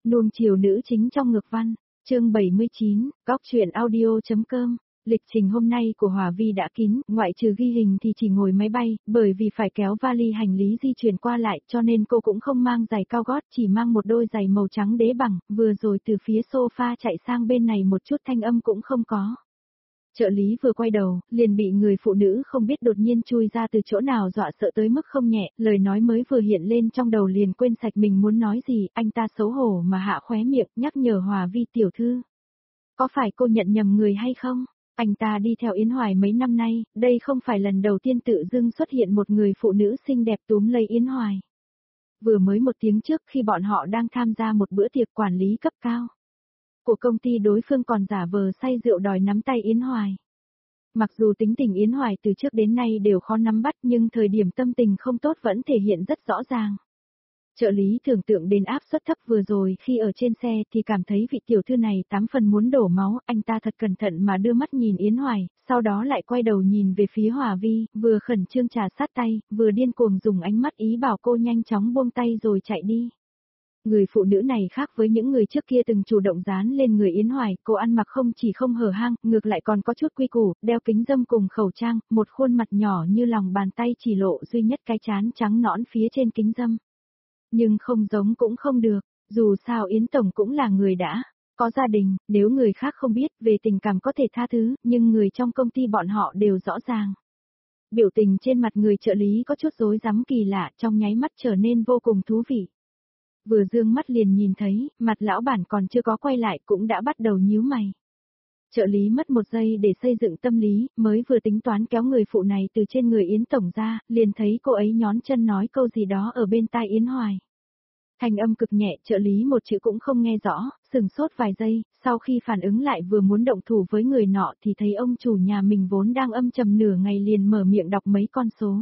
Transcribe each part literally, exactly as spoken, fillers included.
Nuông chiều nữ chính trong ngược văn, chương bảy mươi chín, góc truyện audio.com. Lịch trình hôm nay của Hòa Vi đã kín, ngoại trừ ghi hình thì chỉ ngồi máy bay, bởi vì phải kéo vali hành lý di chuyển qua lại cho nên cô cũng không mang giày cao gót, chỉ mang một đôi giày màu trắng đế bằng, vừa rồi từ phía sofa chạy sang bên này một chút thanh âm cũng không có. Trợ lý vừa quay đầu, liền bị người phụ nữ không biết đột nhiên chui ra từ chỗ nào dọa sợ tới mức không nhẹ, lời nói mới vừa hiện lên trong đầu liền quên sạch mình muốn nói gì, anh ta xấu hổ mà hạ khóe miệng, nhắc nhở Hòa Vi tiểu thư. Có phải cô nhận nhầm người hay không? Anh ta đi theo Yến Hoài mấy năm nay, đây không phải lần đầu tiên tự dưng xuất hiện một người phụ nữ xinh đẹp túm lấy Yến Hoài. Vừa mới một tiếng trước khi bọn họ đang tham gia một bữa tiệc quản lý cấp cao của công ty, đối phương còn giả vờ say rượu đòi nắm tay Yến Hoài. Mặc dù tính tình Yến Hoài từ trước đến nay đều khó nắm bắt nhưng thời điểm tâm tình không tốt vẫn thể hiện rất rõ ràng. Trợ lý tưởng tượng đến áp suất thấp vừa rồi khi ở trên xe thì cảm thấy vị tiểu thư này tám phần muốn đổ máu, anh ta thật cẩn thận mà đưa mắt nhìn Yến Hoài, sau đó lại quay đầu nhìn về phía Hòa Vi, vừa khẩn trương trà sát tay, vừa điên cuồng dùng ánh mắt ý bảo cô nhanh chóng buông tay rồi chạy đi. Người phụ nữ này khác với những người trước kia từng chủ động dán lên người Yến Hoài, cô ăn mặc không chỉ không hở hang, ngược lại còn có chút quy củ, đeo kính râm cùng khẩu trang, một khuôn mặt nhỏ như lòng bàn tay chỉ lộ duy nhất cái trán trắng nõn phía trên kính râm. Nhưng không giống cũng không được, dù sao Yến Tổng cũng là người đã có gia đình, nếu người khác không biết về tình cảm có thể tha thứ, nhưng người trong công ty bọn họ đều rõ ràng. Biểu tình trên mặt người trợ lý có chút rối rắm kỳ lạ, trong nháy mắt trở nên vô cùng thú vị. Vừa dương mắt liền nhìn thấy, mặt lão bản còn chưa có quay lại cũng đã bắt đầu nhíu mày. Trợ lý mất một giây để xây dựng tâm lý, mới vừa tính toán kéo người phụ này từ trên người Yến Tổng ra, liền thấy cô ấy nhón chân nói câu gì đó ở bên tai Yến Hoài. Thanh âm cực nhẹ, trợ lý một chữ cũng không nghe rõ, sừng sốt vài giây, sau khi phản ứng lại vừa muốn động thủ với người nọ thì thấy ông chủ nhà mình vốn đang âm trầm nửa ngày liền mở miệng đọc mấy con số.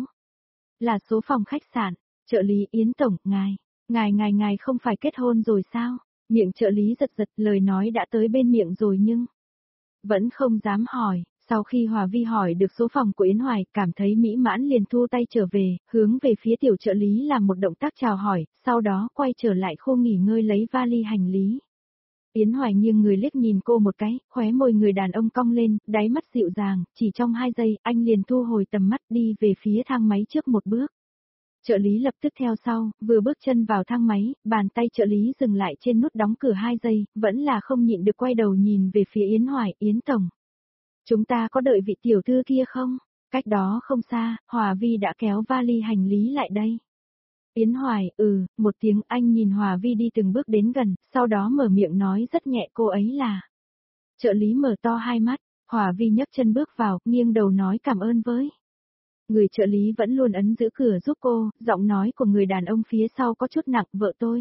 Là số phòng khách sạn, trợ lý Yến Tổng, ngài, ngài ngài ngài không phải kết hôn rồi sao? Miệng trợ lý giật giật, lời nói đã tới bên miệng rồi nhưng vẫn không dám hỏi. Sau khi Hòa Vi hỏi được số phòng của Yến Hoài, cảm thấy mỹ mãn liền thu tay trở về, hướng về phía tiểu trợ lý làm một động tác chào hỏi, sau đó quay trở lại khu nghỉ ngơi lấy vali hành lý. Yến Hoài nghiêng người liếc nhìn cô một cái, khóe môi người đàn ông cong lên, đáy mắt dịu dàng, chỉ trong hai giây, anh liền thu hồi tầm mắt đi về phía thang máy trước một bước. Trợ lý lập tức theo sau, vừa bước chân vào thang máy, bàn tay trợ lý dừng lại trên nút đóng cửa hai giây, vẫn là không nhịn được quay đầu nhìn về phía Yến Hoài, Yến Tổng. Chúng ta có đợi vị tiểu thư kia không? Cách đó không xa, Hòa Vi đã kéo vali hành lý lại đây. Yến Hoài, ừ, một tiếng, anh nhìn Hòa Vi đi từng bước đến gần, sau đó mở miệng nói rất nhẹ cô ấy là. Trợ lý mở to hai mắt, Hòa Vi nhấc chân bước vào, nghiêng đầu nói cảm ơn với. Người trợ lý vẫn luôn ấn giữ cửa giúp cô, giọng nói của người đàn ông phía sau có chút nặng, vợ tôi.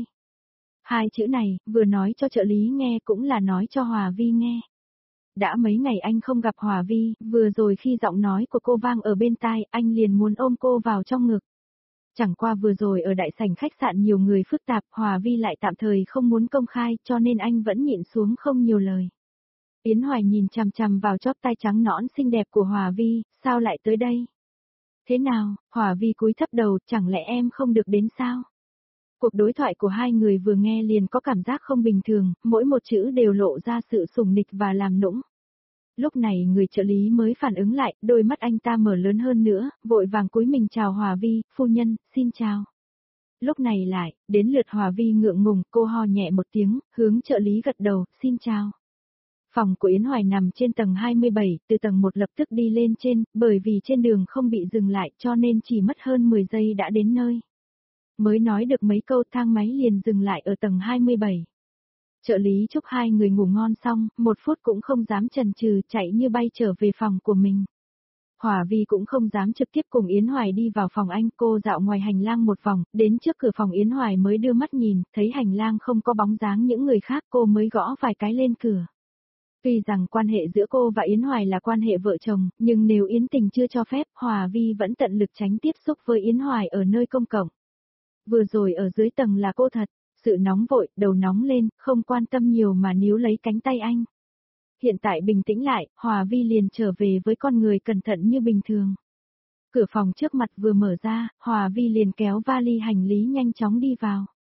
Hai chữ này, vừa nói cho trợ lý nghe cũng là nói cho Hòa Vi nghe. Đã mấy ngày anh không gặp Hòa Vi, vừa rồi khi giọng nói của cô vang ở bên tai, anh liền muốn ôm cô vào trong ngực. Chẳng qua vừa rồi ở đại sảnh khách sạn nhiều người phức tạp, Hòa Vi lại tạm thời không muốn công khai, cho nên anh vẫn nhịn xuống không nhiều lời. Yến Hoài nhìn chằm chằm vào chóp tai trắng nõn xinh đẹp của Hòa Vi, sao lại tới đây? Thế nào, Hòa Vi cúi thấp đầu, chẳng lẽ em không được đến sao? Cuộc đối thoại của hai người vừa nghe liền có cảm giác không bình thường, mỗi một chữ đều lộ ra sự sủng nịch và làm nũng. Lúc này người trợ lý mới phản ứng lại, đôi mắt anh ta mở lớn hơn nữa, vội vàng cúi mình chào Hòa Vi, phu nhân, xin chào. Lúc này lại, đến lượt Hòa Vi ngượng ngùng, cô ho nhẹ một tiếng, hướng trợ lý gật đầu, xin chào. Phòng của Yến Hoài nằm trên tầng hai mươi bảy, từ tầng một lập tức đi lên trên, bởi vì trên đường không bị dừng lại cho nên chỉ mất hơn mười giây đã đến nơi. Mới nói được mấy câu thang máy liền dừng lại ở tầng hai mươi bảy. Trợ lý chúc hai người ngủ ngon xong, một phút cũng không dám chần chừ chạy như bay trở về phòng của mình. Hòa Vi cũng không dám trực tiếp cùng Yến Hoài đi vào phòng anh, cô dạo ngoài hành lang một vòng, đến trước cửa phòng Yến Hoài mới đưa mắt nhìn, thấy hành lang không có bóng dáng những người khác cô mới gõ vài cái lên cửa. Tuy rằng quan hệ giữa cô và Yến Hoài là quan hệ vợ chồng, nhưng nếu Yến Tình chưa cho phép, Hòa Vi vẫn tận lực tránh tiếp xúc với Yến Hoài ở nơi công cộng. Vừa rồi ở dưới tầng là cô thật, sự nóng vội, đầu nóng lên, không quan tâm nhiều mà níu lấy cánh tay anh. Hiện tại bình tĩnh lại, Hòa Vi liền trở về với con người cẩn thận như bình thường. Cửa phòng trước mặt vừa mở ra, Hòa Vi liền kéo vali hành lý nhanh chóng đi vào.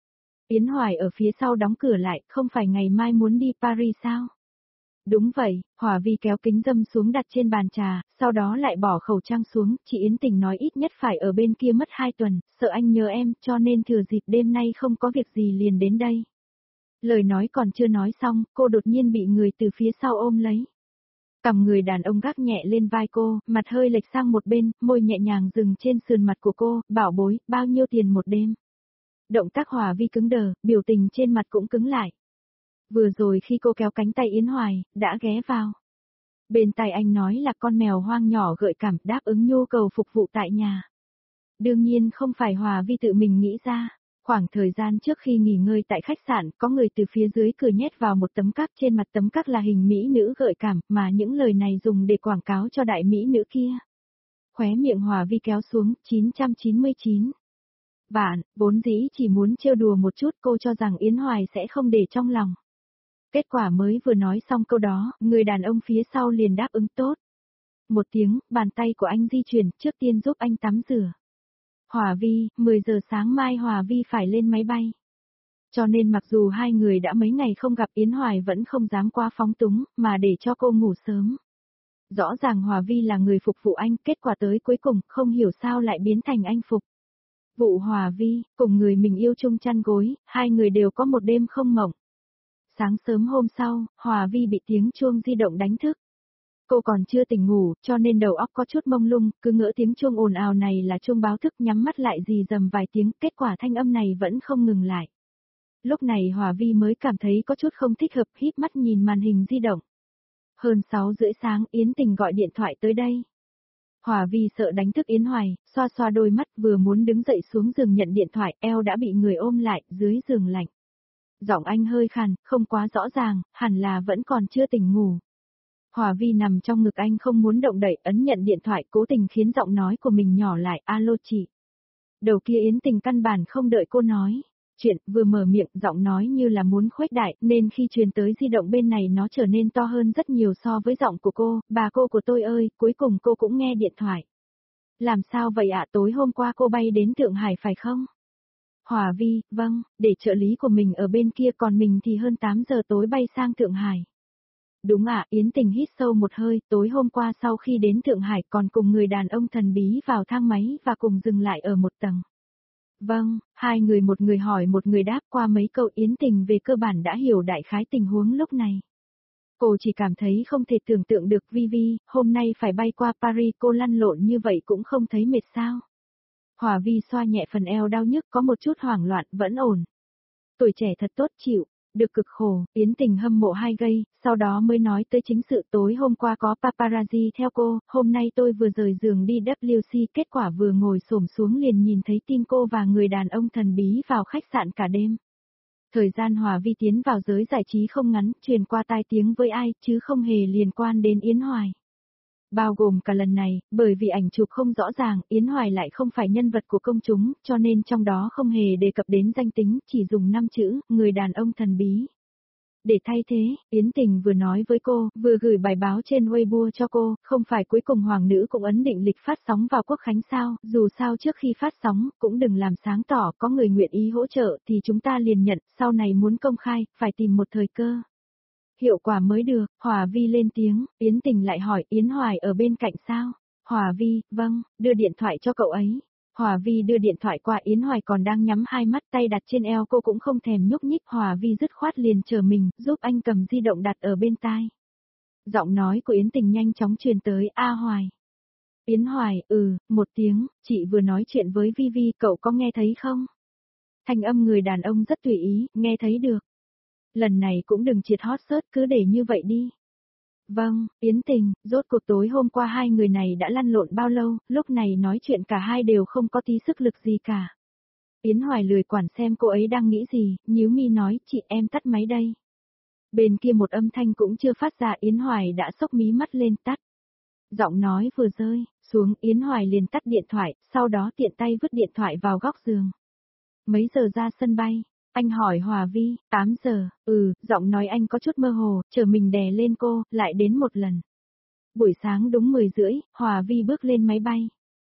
Yến Hoài ở phía sau đóng cửa lại, không phải ngày mai muốn đi Paris sao? Đúng vậy, Hòa Vi kéo kính dâm xuống đặt trên bàn trà, sau đó lại bỏ khẩu trang xuống, chị Yến Tình nói ít nhất phải ở bên kia mất hai tuần, sợ anh nhớ em, cho nên thừa dịp đêm nay không có việc gì liền đến đây. Lời nói còn chưa nói xong, cô đột nhiên bị người từ phía sau ôm lấy. Cằm người đàn ông gác nhẹ lên vai cô, mặt hơi lệch sang một bên, môi nhẹ nhàng dừng trên sườn mặt của cô, bảo bối, bao nhiêu tiền một đêm. Động tác Hòa Vi cứng đờ, biểu tình trên mặt cũng cứng lại. Vừa rồi khi cô kéo cánh tay Yến Hoài, đã ghé vào. Bên tai anh nói là con mèo hoang nhỏ gợi cảm đáp ứng nhu cầu phục vụ tại nhà. Đương nhiên không phải Hòa Vi tự mình nghĩ ra. Khoảng thời gian trước khi nghỉ ngơi tại khách sạn, có người từ phía dưới cửa nhét vào một tấm cát, trên mặt tấm cát là hình mỹ nữ gợi cảm, mà những lời này dùng để quảng cáo cho đại mỹ nữ kia. Khóe miệng Hòa Vi kéo xuống, chín trăm chín mươi chín. Vạn, vốn dĩ chỉ muốn trêu đùa một chút, cô cho rằng Yến Hoài sẽ không để trong lòng. Kết quả mới vừa nói xong câu đó, người đàn ông phía sau liền đáp ứng tốt. Một tiếng, bàn tay của anh di chuyển, trước tiên giúp anh tắm rửa. Hòa Vi, mười giờ sáng mai Hòa Vi phải lên máy bay. Cho nên mặc dù hai người đã mấy ngày không gặp, Yến Hoài vẫn không dám quá phóng túng, mà để cho cô ngủ sớm. Rõ ràng Hòa Vi là người phục vụ anh, kết quả tới cuối cùng, không hiểu sao lại biến thành anh phục. Vụ Hòa Vi, cùng người mình yêu chung chăn gối, hai người đều có một đêm không mộng. Sáng sớm hôm sau, Hòa Vi bị tiếng chuông di động đánh thức. Cô còn chưa tỉnh ngủ, cho nên đầu óc có chút mông lung, cứ ngỡ tiếng chuông ồn ào này là chuông báo thức, nhắm mắt lại rì rầm vài tiếng, kết quả thanh âm này vẫn không ngừng lại. Lúc này Hòa Vi mới cảm thấy có chút không thích hợp, híp mắt nhìn màn hình di động. Hơn sáu rưỡi sáng, Yến Tình gọi điện thoại tới đây. Hòa Vi sợ đánh thức Yến Hoài, xoa xoa đôi mắt, vừa muốn đứng dậy xuống giường nhận điện thoại, eo đã bị người ôm lại, dưới giường lạnh. Giọng anh hơi khàn, không quá rõ ràng, hẳn là vẫn còn chưa tỉnh ngủ. Hòa Vi nằm trong ngực anh không muốn động đậy, ấn nhận điện thoại, cố tình khiến giọng nói của mình nhỏ lại, alo chị. Đầu kia Yến Tình căn bản không đợi cô nói. Chuyện, vừa mở miệng, giọng nói như là muốn khuếch đại, nên khi truyền tới di động bên này nó trở nên to hơn rất nhiều so với giọng của cô, bà cô của tôi ơi, cuối cùng cô cũng nghe điện thoại. Làm sao vậy ạ, tối hôm qua cô bay đến Thượng Hải phải không? Hòa Vi, vâng, để trợ lý của mình ở bên kia, còn mình thì hơn tám giờ tối bay sang Thượng Hải. Đúng ạ, Yến Tình hít sâu một hơi, tối hôm qua sau khi đến Thượng Hải còn cùng người đàn ông thần bí vào thang máy và cùng dừng lại ở một tầng. Vâng, hai người một người hỏi một người đáp, qua mấy câu Yến Tình về cơ bản đã hiểu đại khái tình huống lúc này. Cô chỉ cảm thấy không thể tưởng tượng được, Vi Vi, hôm nay phải bay qua Paris, cô lăn lộn như vậy cũng không thấy mệt sao? Hòa Vi xoa nhẹ phần eo đau nhức, có một chút hoảng loạn, vẫn ổn. Tuổi trẻ thật tốt chịu, được cực khổ, Yến Tình hâm mộ hai giây, sau đó mới nói tới chính sự. Tối hôm qua có paparazzi theo cô, hôm nay tôi vừa rời giường đi W C, kết quả vừa ngồi xổm xuống liền nhìn thấy tin cô và người đàn ông thần bí vào khách sạn cả đêm. Thời gian Hòa Vi tiến vào giới giải trí không ngắn, truyền qua tai tiếng với ai, chứ không hề liên quan đến Yến Hoài. Bao gồm cả lần này, bởi vì ảnh chụp không rõ ràng, Yến Hoài lại không phải nhân vật của công chúng, cho nên trong đó không hề đề cập đến danh tính, chỉ dùng năm chữ, người đàn ông thần bí. Để thay thế, Yến Tình vừa nói với cô, vừa gửi bài báo trên Weibo cho cô, không phải cuối cùng Hoàng nữ cũng ấn định lịch phát sóng vào Quốc Khánh sao, dù sao trước khi phát sóng, cũng đừng làm sáng tỏ, có người nguyện ý hỗ trợ thì chúng ta liền nhận, sau này muốn công khai, phải tìm một thời cơ. Hiệu quả mới được, Hòa Vi lên tiếng, Yến Tình lại hỏi Yến Hoài ở bên cạnh sao? Hòa Vi, vâng, đưa điện thoại cho cậu ấy. Hòa Vi đưa điện thoại qua, Yến Hoài còn đang nhắm hai mắt, tay đặt trên eo cô cũng không thèm nhúc nhích. Hòa Vi dứt khoát liền chờ mình, giúp anh cầm di động đặt ở bên tai. Giọng nói của Yến Tình nhanh chóng truyền tới, A Hoài. Yến Hoài, ừ, một tiếng, chị vừa nói chuyện với Vi Vi, cậu có nghe thấy không? Thanh âm người đàn ông rất tùy ý, nghe thấy được. Lần này cũng đừng triệt hot search, cứ để như vậy đi. Vâng, Yến Tình, rốt cuộc tối hôm qua hai người này đã lăn lộn bao lâu, lúc này nói chuyện cả hai đều không có tí sức lực gì cả. Yến Hoài lười quản xem cô ấy đang nghĩ gì, nhíu mi nói, chị em tắt máy đây. Bên kia một âm thanh cũng chưa phát ra, Yến Hoài đã xốc mí mắt lên tắt. Giọng nói vừa rơi xuống, Yến Hoài liền tắt điện thoại, sau đó tiện tay vứt điện thoại vào góc giường. Mấy giờ ra sân bay? Anh hỏi Hòa Vi, tám giờ, ừ, giọng nói anh có chút mơ hồ, chờ mình đè lên cô, lại đến một lần. Buổi sáng đúng mười rưỡi, Hòa Vi bước lên máy bay.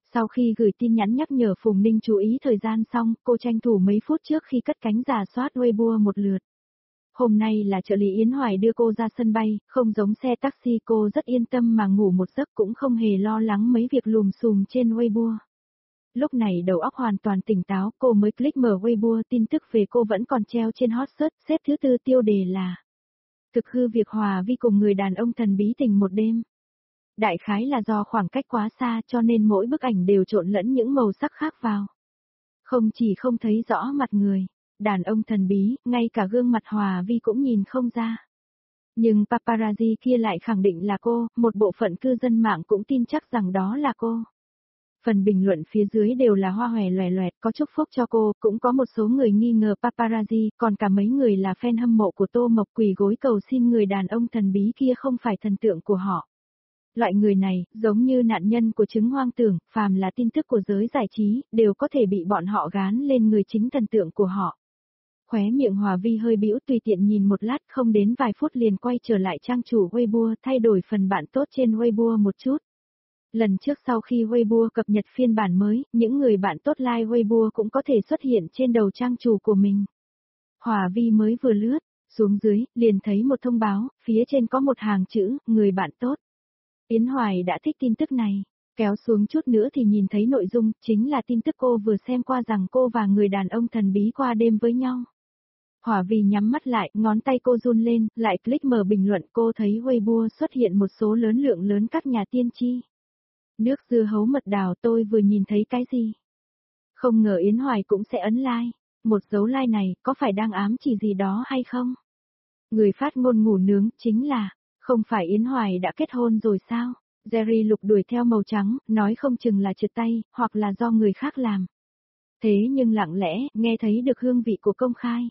Sau khi gửi tin nhắn nhắc nhở Phùng Ninh chú ý thời gian xong, cô tranh thủ mấy phút trước khi cất cánh rà soát Weibo một lượt. Hôm nay là trợ lý Yến Hoài đưa cô ra sân bay, không giống xe taxi, cô rất yên tâm mà ngủ một giấc cũng không hề lo lắng mấy việc lùm xùm trên Weibo. Lúc này đầu óc hoàn toàn tỉnh táo, cô mới click mở Weibo, tin tức về cô vẫn còn treo trên hot search, xếp thứ tư, tiêu đề là thực hư việc Hòa Vi cùng người đàn ông thần bí tình một đêm. Đại khái là do khoảng cách quá xa cho nên mỗi bức ảnh đều trộn lẫn những màu sắc khác vào. Không chỉ không thấy rõ mặt người, đàn ông thần bí, ngay cả gương mặt Hòa Vi cũng nhìn không ra. Nhưng paparazzi kia lại khẳng định là cô, một bộ phận cư dân mạng cũng tin chắc rằng đó là cô. Phần bình luận phía dưới đều là hoa hòe loè loẹt, có chúc phúc cho cô, cũng có một số người nghi ngờ paparazzi, còn cả mấy người là fan hâm mộ của Tô Mộc quỳ gối cầu xin người đàn ông thần bí kia không phải thần tượng của họ. Loại người này, giống như nạn nhân của chứng hoang tưởng, phàm là tin tức của giới giải trí, đều có thể bị bọn họ gán lên người chính thần tượng của họ. Khóe miệng Hòa Vi hơi bĩu, tùy tiện nhìn một lát, không đến vài phút liền quay trở lại trang chủ Weibo, thay đổi phần bạn tốt trên Weibo một chút. Lần trước sau khi Weibo cập nhật phiên bản mới, những người bạn tốt like Weibo cũng có thể xuất hiện trên đầu trang chủ của mình. Hòa Vi mới vừa lướt xuống dưới, liền thấy một thông báo, phía trên có một hàng chữ, người bạn tốt. Yến Hoài đã thích tin tức này, kéo xuống chút nữa thì nhìn thấy nội dung, chính là tin tức cô vừa xem qua rằng cô và người đàn ông thần bí qua đêm với nhau. Hòa Vi nhắm mắt lại, ngón tay cô run lên, lại click mở bình luận, cô thấy Weibo xuất hiện một số lớn lượng lớn các nhà tiên tri. Nước dưa hấu mật đào, tôi vừa nhìn thấy cái gì? Không ngờ Yến Hoài cũng sẽ ấn like. Một dấu like này, có phải đang ám chỉ gì đó hay không? Người phát ngôn ngủ nướng, chính là, không phải Yến Hoài đã kết hôn rồi sao? Jerry lục đuổi theo màu trắng, nói không chừng là trượt tay, hoặc là do người khác làm. Thế nhưng lặng lẽ, nghe thấy được hương vị của công khai.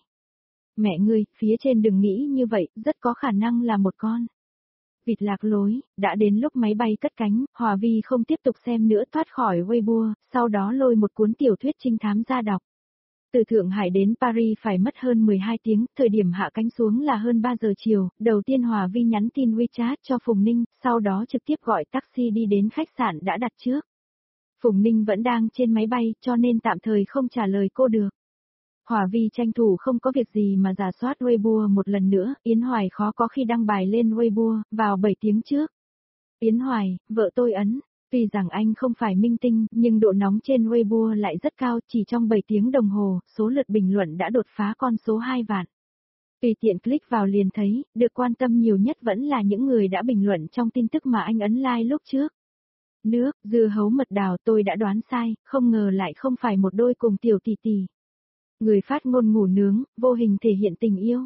Mẹ ngươi, phía trên đừng nghĩ như vậy, rất có khả năng là một con vịt lạc lối. Đã đến lúc máy bay cất cánh, Hòa Vi không tiếp tục xem nữa, thoát khỏi Weibo, sau đó lôi một cuốn tiểu thuyết trinh thám ra đọc. Từ Thượng Hải đến Paris phải mất hơn mười hai tiếng, thời điểm hạ cánh xuống là hơn ba giờ chiều, đầu tiên Hòa Vi nhắn tin WeChat cho Phùng Ninh, sau đó trực tiếp gọi taxi đi đến khách sạn đã đặt trước. Phùng Ninh vẫn đang trên máy bay cho nên tạm thời không trả lời cô được. Hòa Vi tranh thủ không có việc gì mà rà soát Weibo một lần nữa, Yến Hoài khó có khi đăng bài lên Weibo, vào bảy tiếng trước. Yến Hoài, vợ tôi ấn, tuy rằng anh không phải minh tinh, nhưng độ nóng trên Weibo lại rất cao, chỉ trong bảy tiếng đồng hồ, số lượt bình luận đã đột phá con số hai vạn. Tùy tiện click vào liền thấy, được quan tâm nhiều nhất vẫn là những người đã bình luận trong tin tức mà anh ấn like lúc trước. Nước, dưa hấu mật đào, tôi đã đoán sai, không ngờ lại không phải một đôi cùng tiểu tỷ tỷ. Người phát ngôn ngủ nướng, vô hình thể hiện tình yêu.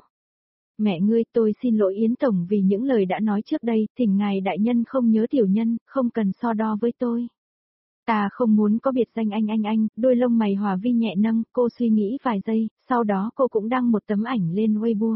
Mẹ ngươi, tôi xin lỗi Yến Tổng vì những lời đã nói trước đây, thỉnh ngài đại nhân không nhớ tiểu nhân, không cần so đo với tôi. Ta không muốn có biệt danh anh anh anh, đôi lông mày Hòa Vi nhẹ nâng, cô suy nghĩ vài giây, sau đó cô cũng đăng một tấm ảnh lên Weibo.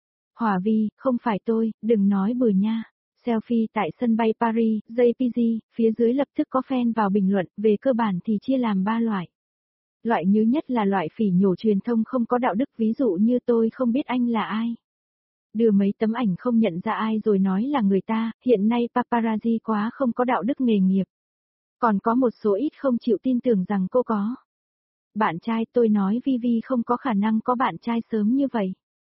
Hòa Vi, không phải tôi, đừng nói bừa nha. Selfie tại sân bay Paris, gi pê giê, phía dưới lập tức có fan vào bình luận, về cơ bản thì chia làm ba loại. Loại như nhất là loại phỉ nhổ truyền thông không có đạo đức, ví dụ như tôi không biết anh là ai. Đưa mấy tấm ảnh không nhận ra ai rồi nói là người ta, hiện nay paparazzi quá không có đạo đức nghề nghiệp. Còn có một số ít không chịu tin tưởng rằng cô có bạn trai, tôi nói Vi Vi không có khả năng có bạn trai sớm như vậy.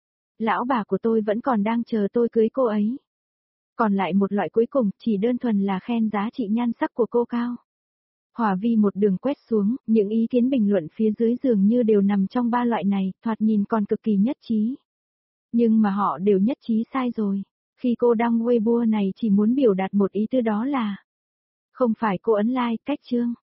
Lão bà của tôi vẫn còn đang chờ tôi cưới cô ấy. Còn lại một loại cuối cùng, chỉ đơn thuần là khen giá trị nhan sắc của cô cao. Hòa Vi một đường quét xuống, những ý kiến bình luận phía dưới dường như đều nằm trong ba loại này, thoạt nhìn còn cực kỳ nhất trí. Nhưng mà họ đều nhất trí sai rồi. Khi cô đăng Weibo này chỉ muốn biểu đạt một ý tư, đó là không phải cô ấn like, cách chương.